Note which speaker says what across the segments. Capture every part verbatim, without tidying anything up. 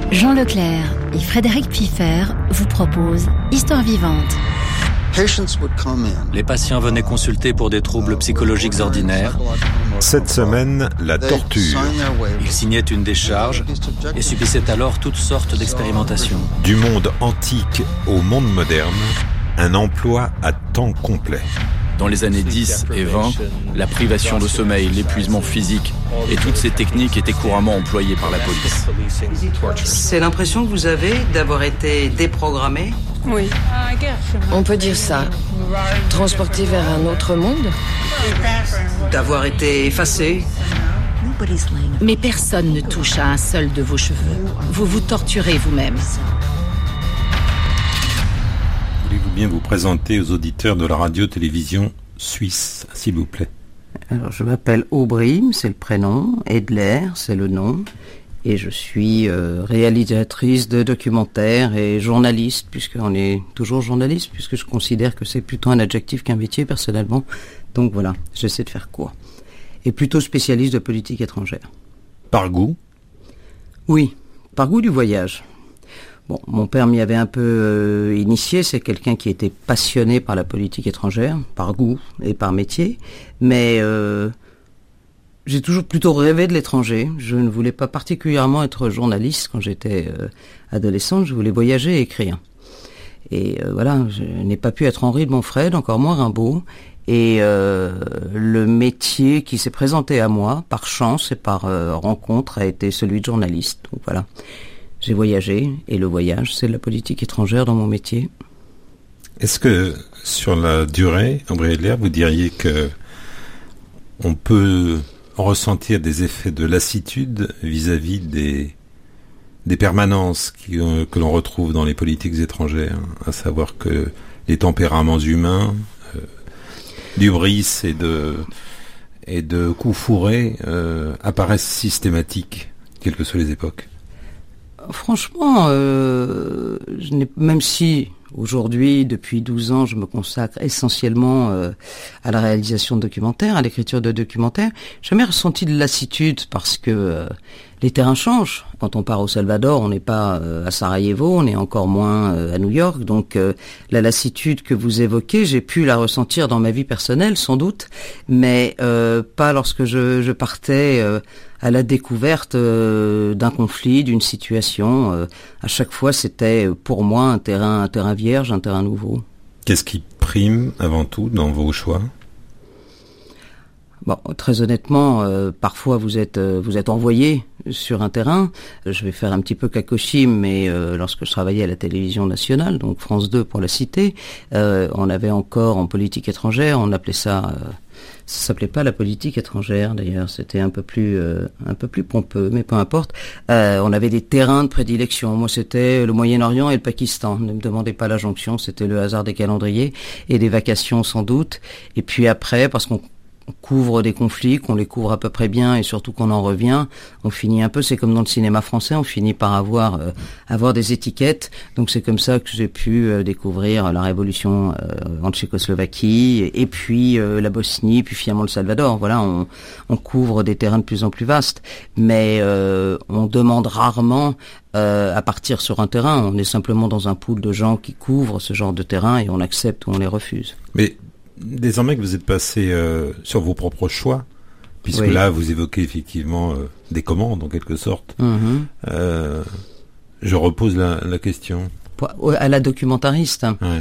Speaker 1: Jean Leclerc et Frédéric Piffer vous proposent Histoire vivante.
Speaker 2: Les patients venaient consulter pour des troubles psychologiques ordinaires.
Speaker 3: Cette semaine, la torture.
Speaker 2: Ils signaient une décharge et subissaient alors toutes sortes d'expérimentations.
Speaker 3: Du monde antique au monde moderne, un emploi à temps complet.
Speaker 4: Dans les années dix et vingt, la privation de sommeil, l'épuisement physique et toutes ces techniques étaient couramment employées par la police.
Speaker 5: C'est l'impression que vous avez d'avoir été déprogrammé ?
Speaker 6: Oui.
Speaker 7: On peut dire ça. Transporté vers un autre monde ?
Speaker 5: D'avoir été effacé ?
Speaker 1: Mais personne ne touche à un seul de vos cheveux. Vous vous torturez vous-même.
Speaker 3: Voulez-vous bien vous présenter aux auditeurs de la radio-télévision suisse, s'il vous plaît?
Speaker 5: Alors, je m'appelle Aubry, c'est le prénom, Edler, c'est le nom, et je suis euh, réalisatrice de documentaires et journaliste, puisqu'on est toujours journaliste, puisque je considère que c'est plutôt un adjectif qu'un métier, personnellement. Donc voilà, j'essaie de faire court. Et plutôt spécialiste de politique étrangère.
Speaker 3: Par goût?
Speaker 5: Oui, par goût du voyage. Bon, mon père m'y avait un peu euh, initié, c'est quelqu'un qui était passionné par la politique étrangère, par goût et par métier, mais euh, j'ai toujours plutôt rêvé de l'étranger. Je ne voulais pas particulièrement être journaliste quand j'étais euh, adolescente, je voulais voyager et écrire. Et euh, voilà, je n'ai pas pu être Henri de Montfred, encore moins Rimbaud, et euh, le métier qui s'est présenté à moi, par chance et par euh, rencontre, a été celui de journaliste. Donc voilà. J'ai voyagé, et le voyage, c'est la politique étrangère dans mon métier.
Speaker 3: Est-ce que, sur la durée, Aubry Edler, vous diriez que on peut ressentir des effets de lassitude vis-à-vis des, des permanences qui, euh, que l'on retrouve dans les politiques étrangères, à savoir que les tempéraments humains, euh, d'hubris et de, et de coups fourrés euh, apparaissent systématiques, quelles que soient les époques?
Speaker 5: Franchement, euh, je n'ai, même si aujourd'hui, depuis douze ans, je me consacre essentiellement euh, à la réalisation de documentaires, à l'écriture de documentaires, j'ai jamais ressenti de lassitude parce que euh, les terrains changent. Quand on part au Salvador, on n'est pas euh, à Sarajevo, on est encore moins euh, à New York. Donc euh, la lassitude que vous évoquez, j'ai pu la ressentir dans ma vie personnelle, sans doute, mais euh, pas lorsque je, je partais euh, à la découverte euh, d'un conflit, d'une situation. Euh, à chaque fois, c'était pour moi un terrain, un terrain vierge, un terrain nouveau.
Speaker 3: Qu'est-ce qui prime avant tout dans vos choix ?
Speaker 5: Bon, très honnêtement, euh, parfois vous êtes euh, vous êtes envoyé sur un terrain. Je vais faire un petit peu Kakoshim, mais euh, lorsque je travaillais à la télévision nationale, donc France deux pour la citer, euh, on avait encore en politique étrangère, on appelait ça, euh, ça s'appelait pas la politique étrangère d'ailleurs, c'était un peu plus euh, un peu plus pompeux, mais peu importe. Euh, on avait des terrains de prédilection. Moi, c'était le Moyen-Orient et le Pakistan. Ne me demandez pas la jonction, c'était le hasard des calendriers et des vacations sans doute. Et puis après, parce qu'on on couvre des conflits, qu'on les couvre à peu près bien et surtout qu'on en revient, on finit un peu, c'est comme dans le cinéma français, on finit par avoir euh, avoir des étiquettes. Donc c'est comme ça que j'ai pu euh, découvrir la révolution euh, en Tchécoslovaquie et, et puis euh, la Bosnie, puis finalement le Salvador. Voilà, on, on couvre des terrains de plus en plus vastes, mais euh, on demande rarement euh, à partir sur un terrain. On est simplement dans un pool de gens qui couvrent ce genre de terrain et on accepte ou on les refuse.
Speaker 3: Mais désormais que vous êtes passé euh, sur vos propres choix, puisque oui. Là vous évoquez effectivement euh, des commandes en quelque sorte, mmh. euh, je repose la, la question.
Speaker 5: À la documentariste,
Speaker 3: ouais.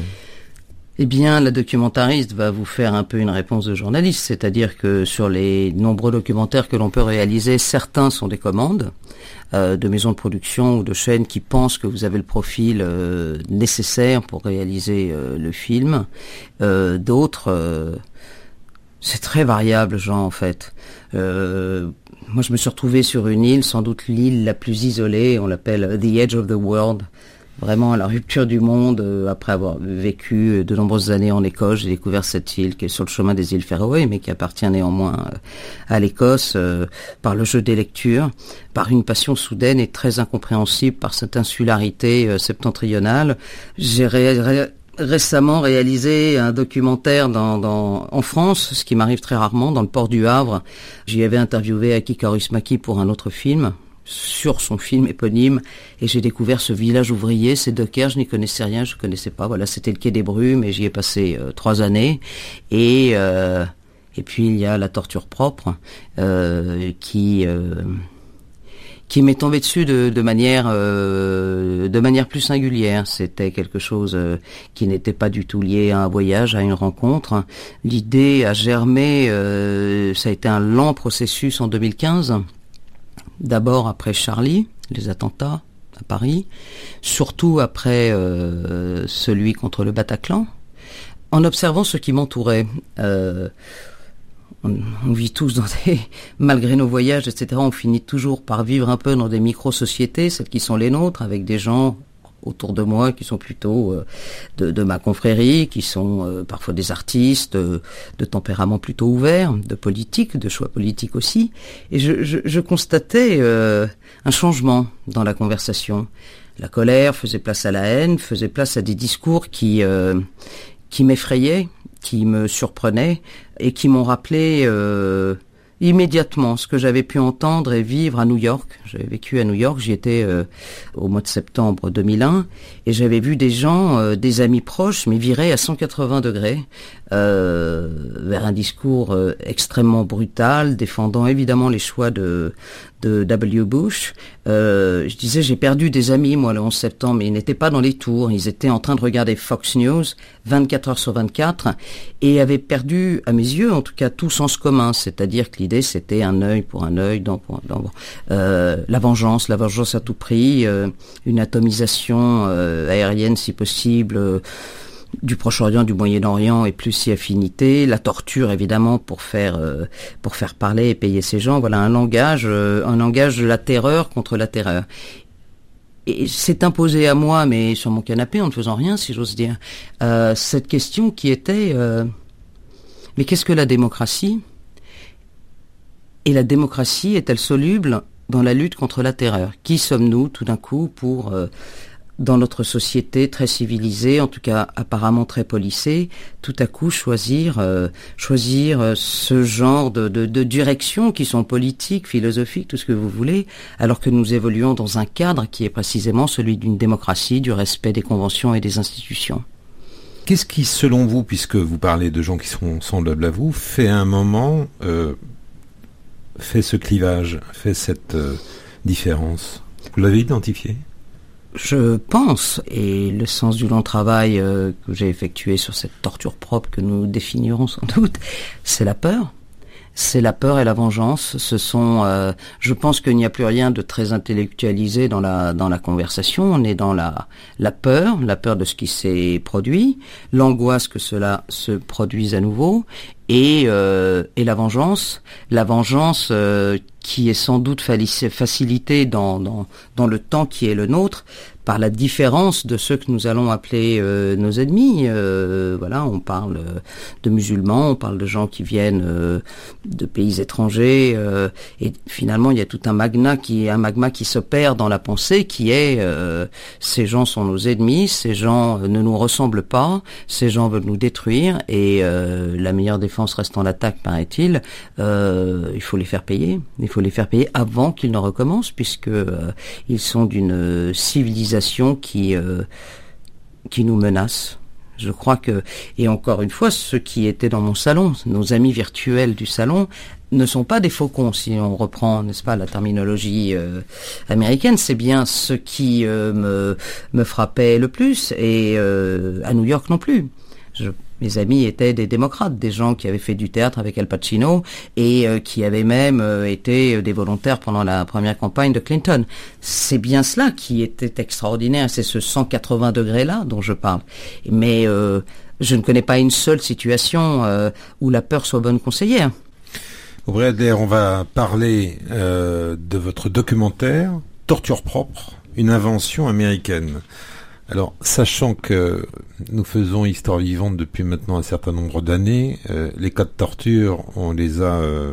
Speaker 5: Eh bien, la documentariste va vous faire un peu une réponse de journaliste, c'est-à-dire que sur les nombreux documentaires que l'on peut réaliser, certains sont des commandes euh, de maisons de production ou de chaînes qui pensent que vous avez le profil euh, nécessaire pour réaliser euh, le film. Euh, d'autres, euh, c'est très variable, Jean, en fait. Euh, moi, je me suis retrouvé sur une île, sans doute l'île la plus isolée, on l'appelle The Edge of the World, vraiment à la rupture du monde. Euh, après avoir vécu de nombreuses années en Écosse, j'ai découvert cette île qui est sur le chemin des îles Féroé, mais qui appartient néanmoins euh, à l'Écosse, euh, par le jeu des lectures, par une passion soudaine et très incompréhensible, par cette insularité euh, septentrionale. J'ai ré- ré- récemment réalisé un documentaire dans, dans, en France, ce qui m'arrive très rarement, dans le port du Havre. J'y avais interviewé Aki Kaurismäki pour un autre film, sur son film éponyme, et j'ai découvert ce village ouvrier, ces dockers, je n'y connaissais rien, je connaissais pas. Voilà, c'était le quai des Brumes, et j'y ai passé euh, trois années. Et euh, et puis il y a La torture propre, euh, qui euh, qui m'est tombé dessus de, de manière euh, de manière plus singulière. C'était quelque chose euh, qui n'était pas du tout lié à un voyage, à une rencontre. L'idée a germé, euh, ça a été un lent processus en deux mille quinze. D'abord après Charlie, les attentats à Paris, surtout après euh, celui contre le Bataclan, en observant ce qui m'entourait. Euh, on, on vit tous dans des, malgré nos voyages, et cetera, on finit toujours par vivre un peu dans des micro-sociétés, celles qui sont les nôtres, avec des gens autour de moi qui sont plutôt euh, de, de ma confrérie, qui sont euh, parfois des artistes, euh, de tempérament plutôt ouvert, de politique, de choix politiques aussi. Et je, je, je constatais euh, un changement dans la conversation. La colère faisait place à la haine, faisait place à des discours qui euh, qui m'effrayaient, qui me surprenaient et qui m'ont rappelé euh, immédiatement ce que j'avais pu entendre et vivre à New York. J'avais vécu à New York, j'y étais euh, au mois de septembre deux mille un, et j'avais vu des gens, euh, des amis proches, mais virés à cent quatre-vingts degrés euh, vers un discours euh, extrêmement brutal, défendant évidemment les choix de de W. Bush. Euh, je disais, j'ai perdu des amis, moi, le onze septembre, mais ils n'étaient pas dans les tours. Ils étaient en train de regarder Fox News, vingt-quatre heures sur vingt-quatre, et avaient perdu, à mes yeux, en tout cas, tout sens commun. C'est-à-dire que l'idée, c'était un œil pour un œil, dans, pour, dans, euh, la vengeance, la vengeance à tout prix, euh, une atomisation euh, aérienne, si possible, euh, du Proche-Orient, du Moyen-Orient et plus si affinité, la torture évidemment pour faire euh, pour faire parler et payer ces gens. Voilà un langage euh, un langage de la terreur contre la terreur. Et c'est imposé à moi, mais sur mon canapé en ne faisant rien, si j'ose dire, euh, cette question qui était euh, mais qu'est-ce que la démocratie? Et la démocratie est-elle soluble dans la lutte contre la terreur? Qui sommes-nous tout d'un coup pour euh, dans notre société très civilisée, en tout cas apparemment très policée, tout à coup choisir euh, choisir euh, ce genre de, de, de directions qui sont politiques, philosophiques, tout ce que vous voulez, alors que nous évoluons dans un cadre qui est précisément celui d'une démocratie, du respect des conventions et des institutions.
Speaker 3: Qu'est-ce qui, selon vous, puisque vous parlez de gens qui sont semblables à vous, fait un moment, euh, fait ce clivage, fait cette euh, différence? Vous l'avez identifié?
Speaker 5: Je pense, et le sens du long travail euh, que j'ai effectué sur cette torture propre que nous définirons sans doute, c'est la peur. C'est la peur et la vengeance. Ce sont, euh, je pense qu'il n'y a plus rien de très intellectualisé dans la dans la conversation. On est dans la la peur, la peur de ce qui s'est produit, l'angoisse que cela se produise à nouveau, et euh, et la vengeance, la vengeance euh, qui est sans doute facilitée dans dans dans le temps qui est le nôtre par la différence de ceux que nous allons appeler euh, nos ennemis. Euh, voilà, on parle de musulmans, on parle de gens qui viennent euh, de pays étrangers, euh, et finalement il y a tout un magma qui, un magma qui s'opère dans la pensée, qui est euh, ces gens sont nos ennemis, ces gens ne nous ressemblent pas, ces gens veulent nous détruire, et euh, la meilleure défense restant l'attaque, paraît-il. Euh, il faut les faire payer, il faut les faire payer avant qu'ils ne recommencent, puisque euh, ils sont d'une civilisation qui euh, qui nous menace. Je crois que, et encore une fois, ceux qui étaient dans mon salon, nos amis virtuels du salon, ne sont pas des faucons, si on reprend, n'est-ce pas, la terminologie euh, américaine. C'est bien ce qui euh, me me frappait le plus, et euh, à New York non plus. Je Mes amis étaient des démocrates, des gens qui avaient fait du théâtre avec Al Pacino et euh, qui avaient même euh, été des volontaires pendant la première campagne de Clinton. C'est bien cela qui était extraordinaire, c'est ce cent quatre-vingts degrés-là dont je parle. Mais euh, je ne connais pas une seule situation euh, où la peur soit bonne conseillère.
Speaker 3: Aubrey Adler, on va parler euh, de votre documentaire « Torture propre, une invention américaine ». Alors, sachant que nous faisons Histoire vivante depuis maintenant un certain nombre d'années, euh, les cas de torture, on les a, euh,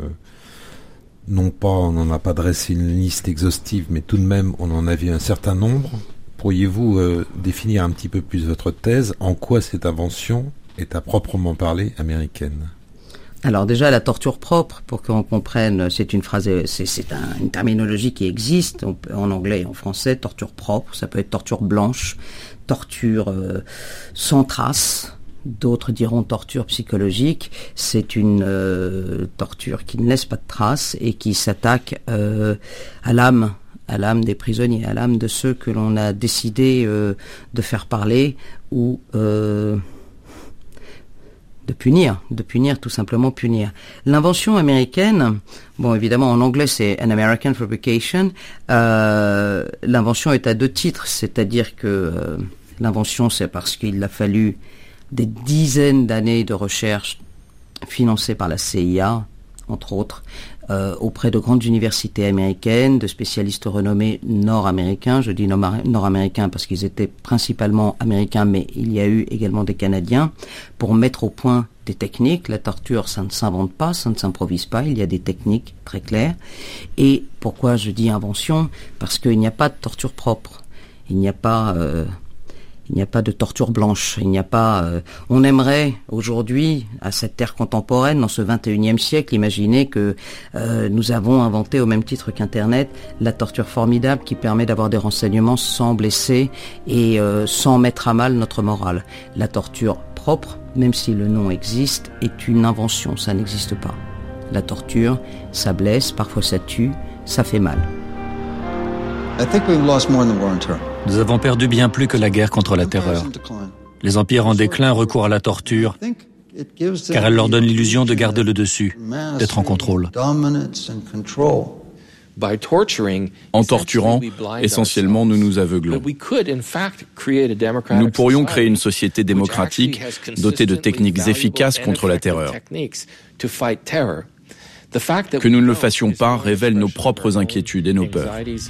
Speaker 3: non pas, on n'en a pas dressé une liste exhaustive, mais tout de même, on en a vu un certain nombre. Pourriez-vous euh, définir un petit peu plus votre thèse, en quoi cette invention est à proprement parler américaine ?
Speaker 5: Alors déjà, la torture propre, pour qu'on comprenne, c'est une phrase, c'est, c'est un, une terminologie qui existe on peut, en anglais et en français. Torture propre, ça peut être torture blanche, torture euh, sans trace. D'autres diront torture psychologique. C'est une euh, torture qui ne laisse pas de traces et qui s'attaque euh, à l'âme, à l'âme des prisonniers, à l'âme de ceux que l'on a décidé euh, de faire parler ou euh, de punir, de punir, tout simplement punir. L'invention américaine, bon évidemment en anglais c'est An American Fabrication, euh, l'invention est à deux titres, c'est-à-dire que euh, l'invention c'est parce qu'il a fallu des dizaines d'années de recherche financées par la C I A, entre autres, euh, auprès de grandes universités américaines, de spécialistes renommés nord-américains. Je dis nord-américains parce qu'ils étaient principalement américains, mais il y a eu également des Canadiens, pour mettre au point des techniques. La torture, ça ne s'invente pas, ça ne s'improvise pas, il y a des techniques très claires. Et pourquoi je dis invention ? Parce qu'il n'y a pas de torture propre. Il n'y a pas... Euh, Il n'y a pas de torture blanche, il n'y a pas... Euh, on aimerait aujourd'hui, à cette ère contemporaine, dans ce vingt et unième siècle, imaginer que euh, nous avons inventé, au même titre qu'Internet, la torture formidable qui permet d'avoir des renseignements sans blesser et euh, sans mettre à mal notre morale. La torture propre, même si le nom existe, est une invention, ça n'existe pas. La torture, ça blesse, parfois ça tue, ça fait mal.
Speaker 6: I think we've lost more than the war on terror.
Speaker 2: Nous avons perdu bien plus que la guerre contre la terreur. Les empires en déclin recourent à la torture, car elle leur donne l'illusion de garder le dessus, d'être en contrôle.
Speaker 4: En torturant, essentiellement, nous nous aveuglons. Nous pourrions créer une société démocratique dotée de techniques efficaces contre la terreur. Que nous ne le fassions pas révèle nos propres inquiétudes et nos peurs.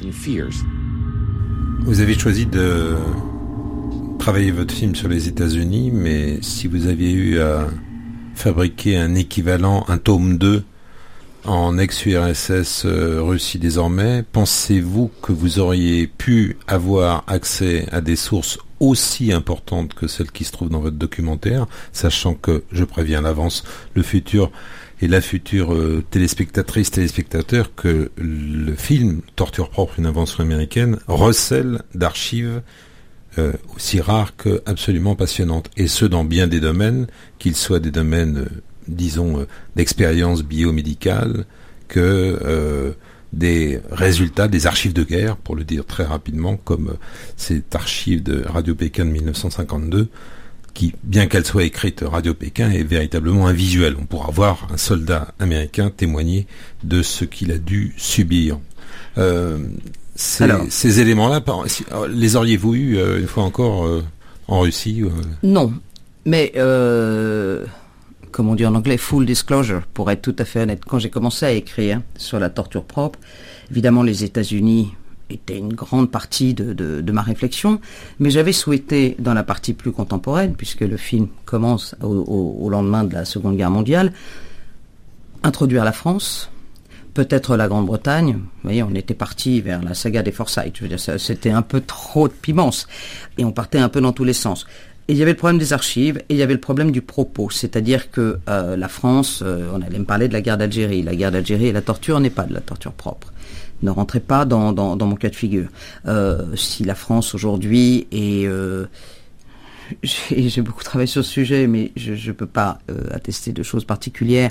Speaker 3: Vous avez choisi de travailler votre film sur les États-Unis, mais si vous aviez eu à fabriquer un équivalent, un tome deux, en ex-U R S S euh, Russie désormais, pensez-vous que vous auriez pu avoir accès à des sources aussi importantes que celles qui se trouvent dans votre documentaire, sachant que, je préviens à l'avance, le futur et la future euh, téléspectatrice, téléspectateur, que le film Torture propre, une invention américaine, recèle d'archives euh, aussi rares que absolument passionnantes, et ce dans bien des domaines, qu'ils soient des domaines, euh, disons, euh, d'expérience biomédicale, que euh, des résultats des archives de guerre, pour le dire très rapidement, comme euh, cette archive de Radio Pékin de mille neuf cent cinquante-deux, qui, bien qu'elle soit écrite Radio Pékin, est véritablement un visuel. On pourra voir un soldat américain témoigner de ce qu'il a dû subir. Euh, ces, Alors, ces éléments-là, les auriez-vous eu euh, une fois encore euh, en Russie euh...
Speaker 5: Non, mais euh, comme on dit en anglais, full disclosure, pour être tout à fait honnête. Quand j'ai commencé à écrire sur la torture propre, évidemment les États-Unis était une grande partie de, de, de ma réflexion, mais j'avais souhaité, dans la partie plus contemporaine, puisque le film commence au, au, au lendemain de la Seconde Guerre mondiale, introduire la France, peut-être la Grande-Bretagne. Vous voyez, on était parti vers la saga des Forsyth. Je veux dire, ça, c'était un peu trop de pimence, et on partait un peu dans tous les sens. Et il y avait le problème des archives, et il y avait le problème du propos, c'est-à-dire que euh, la France, euh, on allait me parler de la guerre d'Algérie. La guerre d'Algérie et la torture n'est pas de la torture propre. Ne rentrez pas dans, dans, dans mon cas de figure. Euh, si la France aujourd'hui est... Euh, j'ai, j'ai beaucoup travaillé sur ce sujet, mais je ne peux pas euh, attester de choses particulières.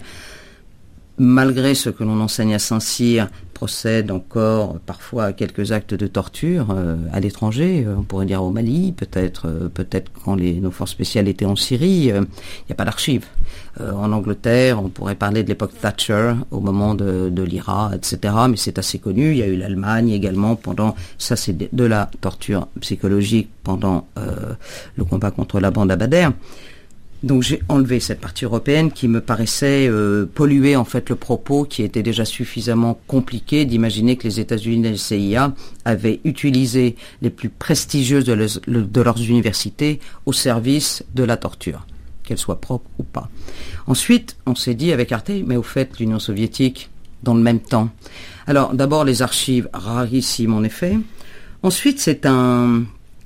Speaker 5: Malgré ce que l'on enseigne à Saint-Cyr, procède encore parfois à quelques actes de torture euh, à l'étranger. On pourrait dire au Mali, peut-être, euh, peut-être quand les, nos forces spéciales étaient en Syrie. Il euh, n'y a pas d'archives. Euh, en Angleterre, on pourrait parler de l'époque Thatcher, au moment de, de l'I R A, et cetera. Mais c'est assez connu. Il y a eu l'Allemagne également pendant, ça c'est de, de la torture psychologique pendant euh, le combat contre la bande Abadère. Donc j'ai enlevé cette partie européenne qui me paraissait euh, polluer en fait le propos, qui était déjà suffisamment compliqué d'imaginer que les États-Unis et le C I A avaient utilisé les plus prestigieuses de, les, de leurs universités au service de la torture, qu'elle soit propre ou pas. Ensuite, on s'est dit avec Arte, mais au fait l'Union soviétique dans le même temps. Alors d'abord les archives rarissimes en effet. Ensuite c'est un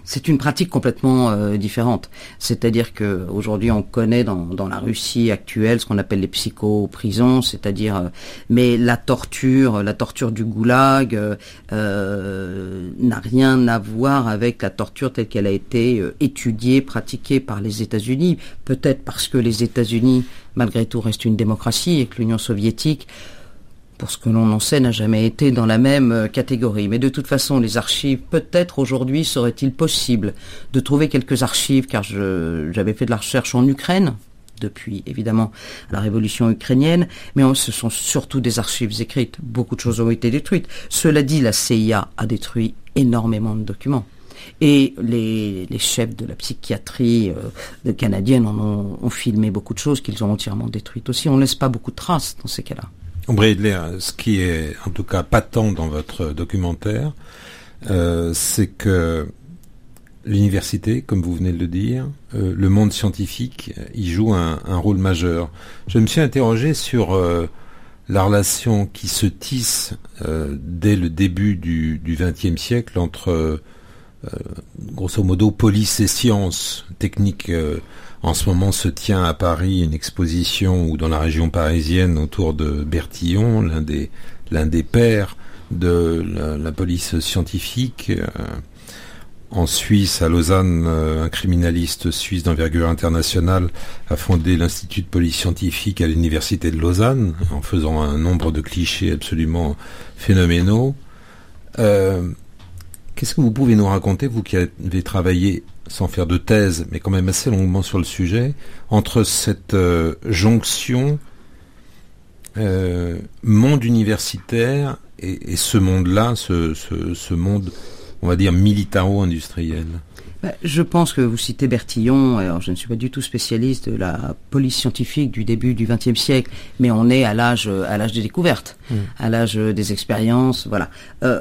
Speaker 5: C'est une pratique complètement euh, différente. C'est-à-dire que aujourd'hui, on connaît dans, dans la Russie actuelle ce qu'on appelle les psychoprisons, c'est-à-dire, euh, mais la torture, la torture du goulag euh, euh, n'a rien à voir avec la torture telle qu'elle a été euh, étudiée, pratiquée par les États-Unis. Peut-être parce que les États-Unis, malgré tout, restent une démocratie et que l'Union soviétique, pour ce que l'on en sait, n'a jamais été dans la même catégorie. Mais de toute façon, les archives, peut-être aujourd'hui, serait-il possible de trouver quelques archives, car je, j'avais fait de la recherche en Ukraine, depuis évidemment la révolution ukrainienne, mais ce sont surtout des archives écrites. Beaucoup de choses ont été détruites. Cela dit, la C I A a détruit énormément de documents. Et les, les chefs de la psychiatrie euh, canadienne en ont, ont filmé beaucoup de choses qu'ils ont entièrement détruites aussi. On ne laisse pas beaucoup de traces dans ces cas-là.
Speaker 3: Ombre Edler, ce qui est en tout cas patent dans votre documentaire, euh, c'est que l'université, comme vous venez de le dire, euh, le monde scientifique, y joue un, un rôle majeur. Je me suis interrogé sur euh, la relation qui se tisse euh, dès le début du vingtième siècle entre, euh, grosso modo, police et sciences techniques. Euh, En ce moment se tient à Paris une exposition, ou dans la région parisienne, autour de Bertillon, l'un des, l'un des pères de la, la police scientifique. Euh, en Suisse, à Lausanne, euh, un criminaliste suisse d'envergure internationale a fondé l'Institut de police scientifique à l'Université de Lausanne, en faisant un nombre de clichés absolument phénoménaux. Euh, qu'est-ce que vous pouvez nous raconter, vous qui avez travaillé sans faire de thèse, mais quand même assez longuement sur le sujet, entre cette euh, jonction euh, monde universitaire et, et ce monde-là, ce, ce, ce monde, on va dire, militaro-industriel?
Speaker 5: Je pense que vous citez Bertillon. Alors, je ne suis pas du tout spécialiste de la police scientifique du début du vingtième siècle, mais on est à l'âge, à l'âge des découvertes, mmh. à l'âge des expériences, voilà. Euh,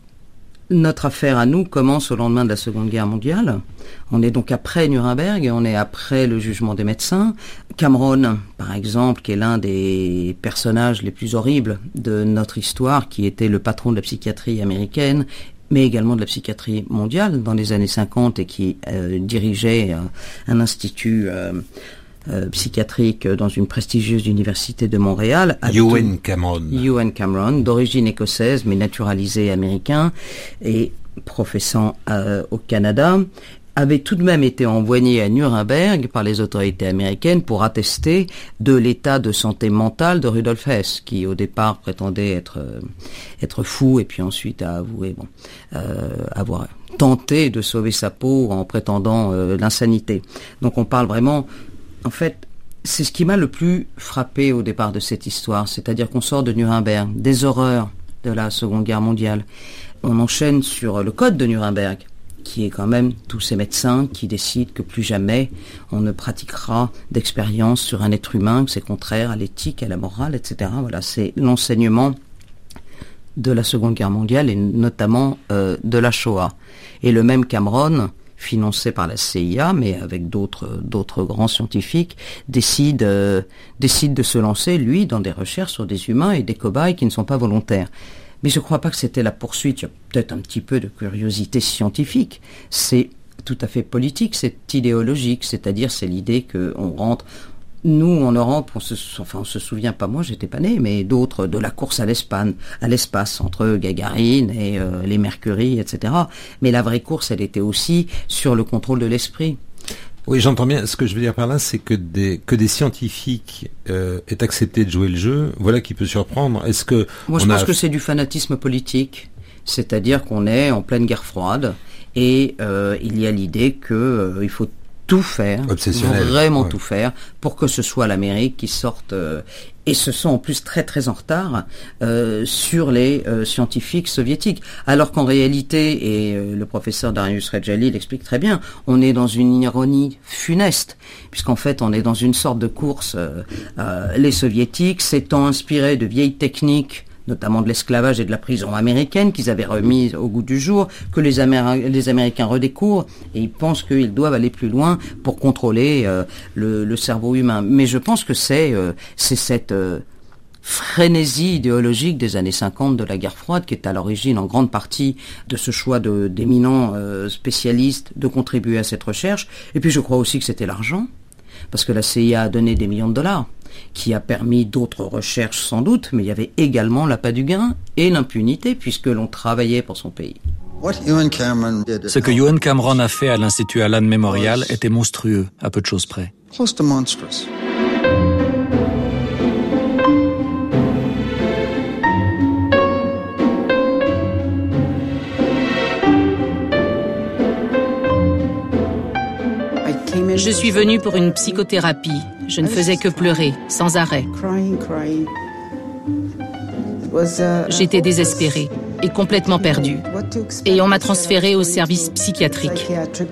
Speaker 5: Notre affaire à nous commence au lendemain de la Seconde Guerre mondiale. On est donc après Nuremberg, on est après le jugement des médecins. Cameron, par exemple, qui est l'un des personnages les plus horribles de notre histoire, qui était le patron de la psychiatrie américaine, mais également de la psychiatrie mondiale dans les années cinquante, et qui euh, dirigeait euh, un institut euh, Euh, psychiatrique dans une prestigieuse université de Montréal.
Speaker 3: Ewen Cameron.
Speaker 5: Ewen Cameron, d'origine écossaise mais naturalisé américain et professant euh, au Canada, avait tout de même été envoyé à Nuremberg par les autorités américaines pour attester de l'état de santé mentale de Rudolf Hess, qui au départ prétendait être euh, être fou, et puis ensuite a avoué bon euh, avoir tenté de sauver sa peau en prétendant euh, l'insanité. Donc on parle vraiment. En fait, c'est ce qui m'a le plus frappé au départ de cette histoire, c'est-à-dire qu'on sort de Nuremberg, des horreurs de la Seconde Guerre mondiale. On enchaîne sur le code de Nuremberg, qui est quand même tous ces médecins qui décident que plus jamais on ne pratiquera d'expérience sur un être humain, que c'est contraire à l'éthique, à la morale, et cetera. Voilà, c'est l'enseignement de la Seconde Guerre mondiale et notamment euh, de la Shoah. Et le même Cameron, financé par la C I A, mais avec d'autres d'autres grands scientifiques, décide euh, décide de se lancer, lui, dans des recherches sur des humains et des cobayes qui ne sont pas volontaires. Mais je ne crois pas que c'était la poursuite. Il y a peut-être un petit peu de curiosité scientifique. C'est tout à fait politique, c'est idéologique, c'est-à-dire c'est l'idée qu'on rentre. Nous, en Europe, on se, enfin, on se souvient, pas moi, j'étais pas né, mais d'autres, de la course à l'espace, à l'espace entre Gagarine et euh, les Mercury, et cetera. Mais la vraie course, elle était aussi sur le contrôle de l'esprit.
Speaker 3: Oui, j'entends bien. Ce que je veux dire par là, c'est que des que des scientifiques euh, aient accepté de jouer le jeu. Voilà qui peut surprendre. Est-ce que
Speaker 5: moi, je
Speaker 3: on
Speaker 5: pense
Speaker 3: a...
Speaker 5: que c'est du fanatisme politique, c'est-à-dire qu'on est en pleine guerre froide et euh, il y a l'idée que euh, il faut tout faire, vraiment ouais. tout faire, pour que ce soit l'Amérique qui sorte, euh, et ce sont en plus très très en retard euh, sur les euh, scientifiques soviétiques. Alors qu'en réalité, et euh, le professeur Darius Rejali l'explique très bien, on est dans une ironie funeste, puisqu'en fait on est dans une sorte de course, euh, euh, les soviétiques s'étant inspirés de vieilles techniques, notamment de l'esclavage et de la prison américaine, qu'ils avaient remis au goût du jour, que les, Améri- les Américains redécouvrent, et ils pensent qu'ils doivent aller plus loin pour contrôler euh, le, le cerveau humain. Mais je pense que c'est, euh, c'est cette, euh, frénésie idéologique des années cinquante de la guerre froide qui est à l'origine en grande partie de ce choix de, d'éminents euh, spécialistes de contribuer à cette recherche. Et puis je crois aussi que c'était l'argent, parce que la C I A a donné des millions de dollars, qui a permis d'autres recherches sans doute, mais il y avait également l'appât du gain et l'impunité puisque l'on travaillait pour son pays.
Speaker 2: Ce que Ewen Cameron a fait à l'Institut Allen Memorial était monstrueux, à peu de choses près.
Speaker 6: Close to monstrous.
Speaker 1: Je suis venue pour une psychothérapie. Je ne faisais que pleurer, sans arrêt. J'étais désespérée et complètement perdue. Et on m'a transférée au service psychiatrique.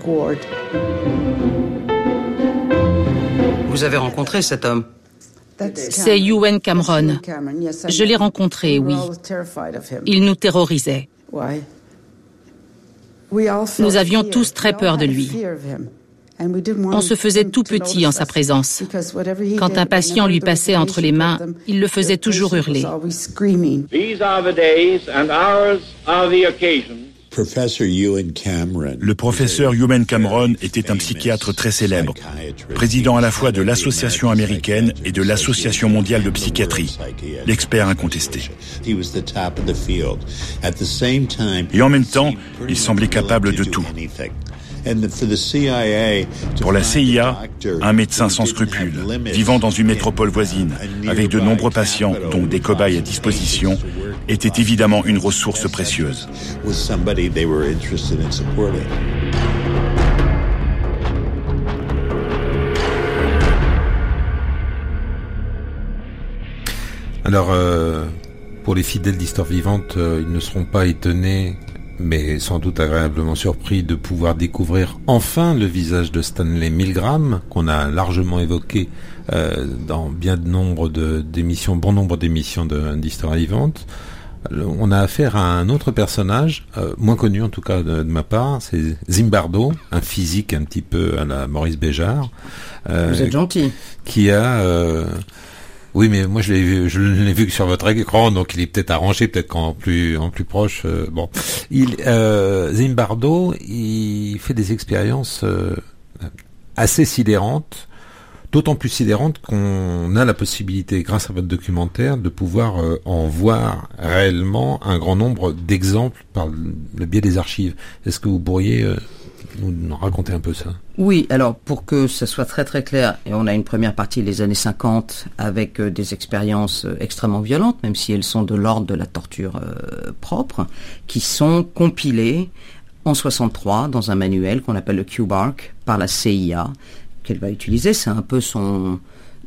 Speaker 5: Vous avez rencontré cet homme ?
Speaker 1: C'est Ewen Cameron. Je l'ai rencontré, oui. Il nous terrorisait. Nous avions tous très peur de lui. On se faisait tout petit en sa présence. Quand un patient lui passait entre les mains, il le faisait toujours hurler.
Speaker 8: Le professeur Ewen Cameron était un psychiatre très célèbre, président à la fois de l'Association américaine et de l'Association mondiale de psychiatrie, l'expert incontesté. Et en même temps, il semblait capable de tout. Pour la C I A, un médecin sans scrupules, vivant dans une métropole voisine, avec de nombreux patients, dont des cobayes à disposition, était évidemment une ressource précieuse.
Speaker 3: Alors, euh, pour les fidèles d'Histoire Vivante, euh, ils ne seront pas étonnés, mais sans doute agréablement surpris de pouvoir découvrir enfin le visage de Stanley Milgram, qu'on a largement évoqué euh, dans bien de nombre de, d'émissions, bon nombre d'émissions de, d'Histoire Vivante. On a affaire à un autre personnage, euh, moins connu en tout cas de, de ma part, c'est Zimbardo, un physique un petit peu à la Maurice Béjart.
Speaker 5: Euh, Vous êtes gentil.
Speaker 3: Qui a... Euh, Oui, mais moi je l'ai vu, je l'ai vu que sur votre écran, donc il est peut-être arrangé, peut-être qu'en plus en plus proche. Euh, bon, il euh, Zimbardo, il fait des expériences euh, assez sidérantes, d'autant plus sidérantes qu'on a la possibilité, grâce à votre documentaire, de pouvoir euh, en voir réellement un grand nombre d'exemples par le biais des archives. Est-ce que vous pourriez euh, nous raconter un peu ça?
Speaker 5: Oui, alors pour que ça soit très très clair, et on a une première partie les années cinquante avec euh, des expériences euh, extrêmement violentes, même si elles sont de l'ordre de la torture euh, propre, qui sont compilées en soixante-trois dans un manuel qu'on appelle le Q-Bark par la C I A, qu'elle va utiliser. C'est un peu son...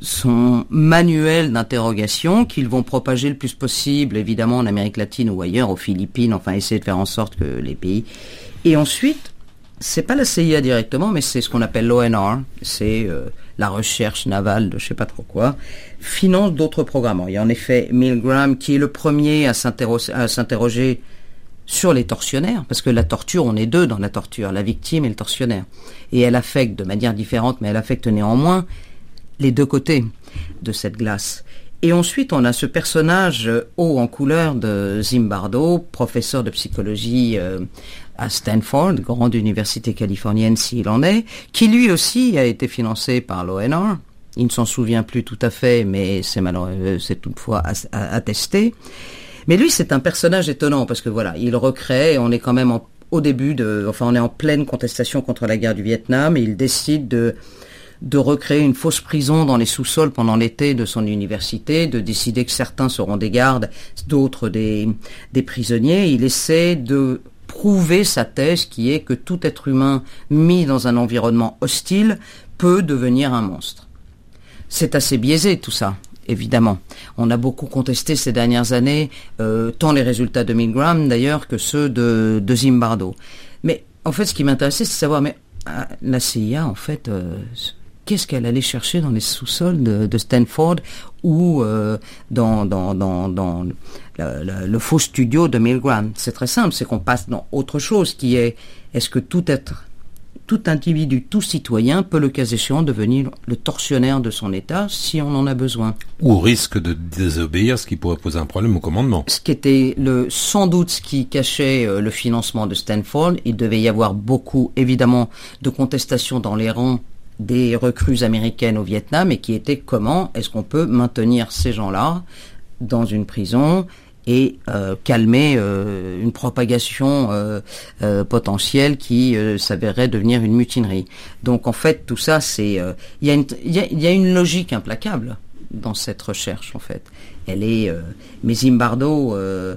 Speaker 5: son manuel d'interrogation qu'ils vont propager le plus possible, évidemment en Amérique latine ou ailleurs, aux Philippines, enfin essayer de faire en sorte que les pays... Et ensuite, c'est pas la C I A directement, mais c'est ce qu'on appelle l'O N R, c'est euh, la recherche navale de je sais pas trop quoi, finance d'autres programmes. Il y a en effet Milgram qui est le premier à s'interroger, à s'interroger sur les tortionnaires, parce que la torture, on est deux dans la torture, la victime et le tortionnaire. Et elle affecte de manière différente, mais elle affecte néanmoins les deux côtés de cette glace. Et ensuite, on a ce personnage haut en couleur de Zimbardo, professeur de psychologie euh, à Stanford, grande université californienne s'il en est, qui lui aussi a été financé par l'O N R. Il ne s'en souvient plus tout à fait, mais c'est malheureux, c'est toutefois attesté. Mais lui, c'est un personnage étonnant, parce que voilà, il recrée, on est quand même en, au début de, enfin, on est en pleine contestation contre la guerre du Vietnam, et il décide de de recréer une fausse prison dans les sous-sols pendant l'été de son université, de décider que certains seront des gardes, d'autres des, des prisonniers. Il essaie de prouver sa thèse qui est que tout être humain mis dans un environnement hostile peut devenir un monstre. C'est assez biaisé tout ça, évidemment. On a beaucoup contesté ces dernières années, euh, tant les résultats de Milgram d'ailleurs que ceux de, de Zimbardo. Mais en fait, ce qui m'intéressait, c'est de savoir, mais euh, la C I A, en fait... Euh, qu'est-ce qu'elle allait chercher dans les sous-sols de, de Stanford ou euh, dans, dans, dans, dans le, le, le faux studio de Milgram? C'est très simple, c'est qu'on passe dans autre chose qui est, est-ce que tout être, tout individu, tout citoyen peut, le cas échéant, devenir le tortionnaire de son État si on en a besoin.
Speaker 3: Ou au risque de désobéir, ce qui pourrait poser un problème au commandement.
Speaker 5: Ce qui était le, sans doute ce qui cachait euh, le financement de Stanford. Il devait y avoir beaucoup, évidemment, de contestations dans les rangs des recrues américaines au Vietnam, et qui était comment est-ce qu'on peut maintenir ces gens-là dans une prison et euh, calmer euh, une propagation euh, euh, potentielle qui euh, s'avérerait devenir une mutinerie. Donc en fait tout ça c'est il euh, y a une il y a, y a une logique implacable dans cette recherche en fait. Elle est euh, mais Zimbardo euh,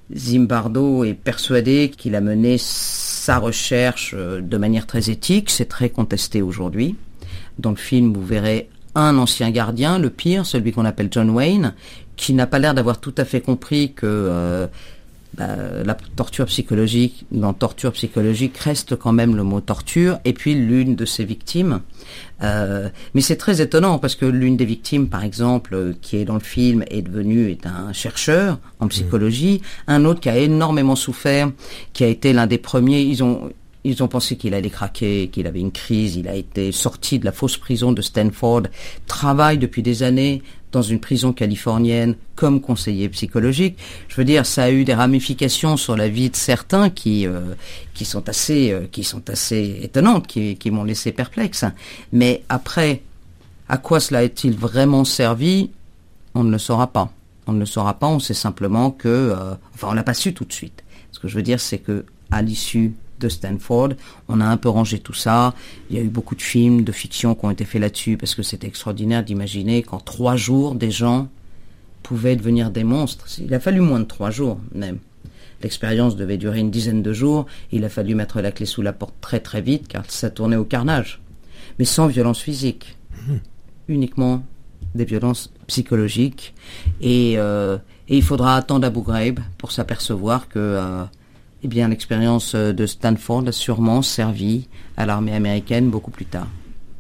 Speaker 5: Zimbardo est persuadé qu'il a mené sa recherche euh, de manière très éthique. C'est très contesté aujourd'hui. Dans le film vous verrez un ancien gardien, le pire, celui qu'on appelle John Wayne, qui n'a pas l'air d'avoir tout à fait compris que euh, bah, la torture psychologique, dans torture psychologique, reste quand même le mot torture, et puis l'une de ses victimes. Euh, mais c'est très étonnant, parce que l'une des victimes, par exemple, qui est dans le film, est devenue est un chercheur en psychologie, mmh. un autre qui a énormément souffert, qui a été l'un des premiers, ils ont... Ils ont pensé qu'il allait craquer, qu'il avait une crise. Il a été sorti de la fausse prison de Stanford, travaille depuis des années dans une prison californienne comme conseiller psychologique. Je veux dire, ça a eu des ramifications sur la vie de certains qui euh, qui sont assez euh, qui sont assez étonnantes, qui qui m'ont laissé perplexe. Mais après, à quoi cela est-il vraiment servi? On ne le saura pas. On ne le saura pas. On sait simplement que, euh, enfin, on l'a pas su tout de suite. Ce que je veux dire, c'est que à l'issue de Stanford, on a un peu rangé tout ça. Il y a eu beaucoup de films, de fiction qui ont été faits là-dessus, parce que c'était extraordinaire d'imaginer qu'en trois jours, des gens pouvaient devenir des monstres. Il a fallu moins de trois jours, même. L'expérience devait durer une dizaine de jours. Il a fallu mettre la clé sous la porte très très vite, car ça tournait au carnage. Mais sans violence physique. Mmh. Uniquement des violences psychologiques. Et, euh, et il faudra attendre Abu Ghraib pour s'apercevoir que... Euh, Eh bien, l'expérience de Stanford a sûrement servi à l'armée américaine beaucoup plus tard.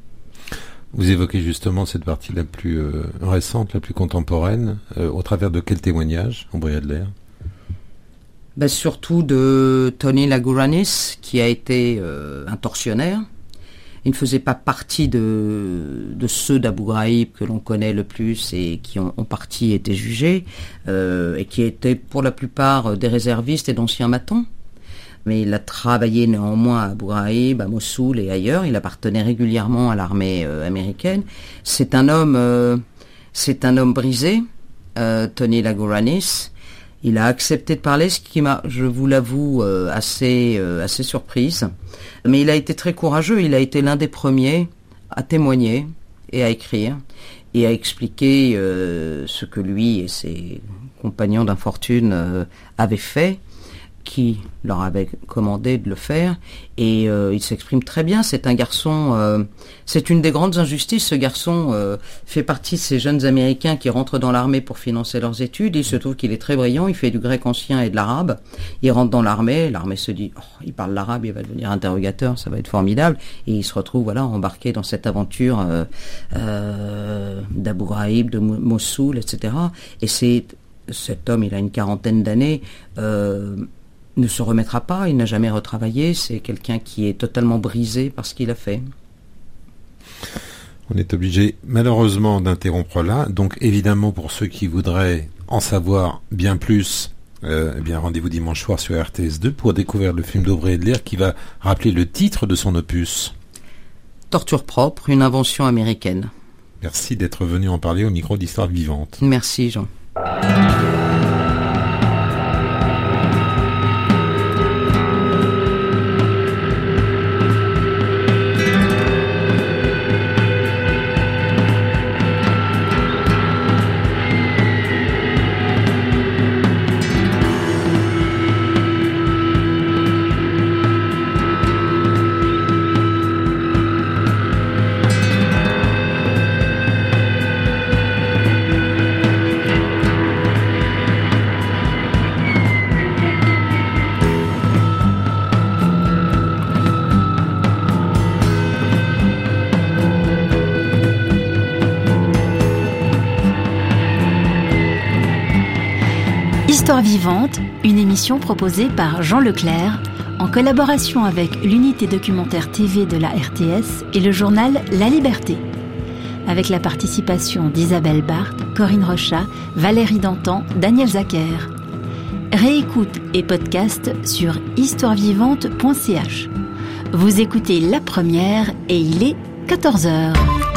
Speaker 3: Vous évoquez justement cette partie la plus euh, récente, la plus contemporaine, euh, au travers de quel témoignage, Aubrey Adler?
Speaker 5: Ben, surtout de Tony Lagouranis, qui a été euh, un tortionnaire. Il ne faisait pas partie de, de ceux d'Abu Ghraib que l'on connaît le plus et qui ont, ont partie été jugés, euh, et qui étaient pour la plupart des réservistes et d'anciens matons. Mais il a travaillé néanmoins à Abu Ghraib, à Mossoul et ailleurs. Il appartenait régulièrement à l'armée euh, américaine. C'est un homme, euh, c'est un homme brisé, euh, Tony Lagouranis. Il a accepté de parler, ce qui m'a, je vous l'avoue, euh, assez, euh, assez surprise. Mais il a été très courageux. Il a été l'un des premiers à témoigner et à écrire et à expliquer euh, ce que lui et ses compagnons d'infortune euh, avaient fait, qui leur avait commandé de le faire, et euh, il s'exprime très bien. C'est un garçon, euh, c'est une des grandes injustices. Ce garçon euh, fait partie de ces jeunes Américains qui rentrent dans l'armée pour financer leurs études. Il se trouve qu'il est très brillant, il fait du grec ancien et de l'arabe. Il rentre dans l'armée, l'armée se dit, oh, il parle l'arabe, il va devenir interrogateur, ça va être formidable, et il se retrouve voilà embarqué dans cette aventure euh, euh, d'Abu Ghraib, de Mossoul, et cetera. Et c'est cet homme, il a une quarantaine d'années. Euh, ne se remettra pas, il n'a jamais retravaillé, c'est quelqu'un qui est totalement brisé par ce qu'il a fait.
Speaker 3: On est obligé malheureusement d'interrompre là, donc évidemment pour ceux qui voudraient en savoir bien plus, euh, eh bien rendez-vous dimanche soir sur R T S deux pour découvrir le film d'Aubrey Adler qui va rappeler le titre de son opus.
Speaker 5: Torture propre, une invention américaine.
Speaker 3: Merci d'être venu en parler au micro d'Histoire Vivante.
Speaker 5: Merci Jean.
Speaker 9: Histoire vivante, une émission proposée par Jean Leclerc, en collaboration avec l'unité documentaire T V de la R T S et le journal La Liberté. Avec la participation d'Isabelle Barthes, Corinne Rochat, Valérie Dantan, Daniel Zacher. Réécoute et podcast sur histoire vivante point c h. Vous écoutez La Première et il est quatorze heures.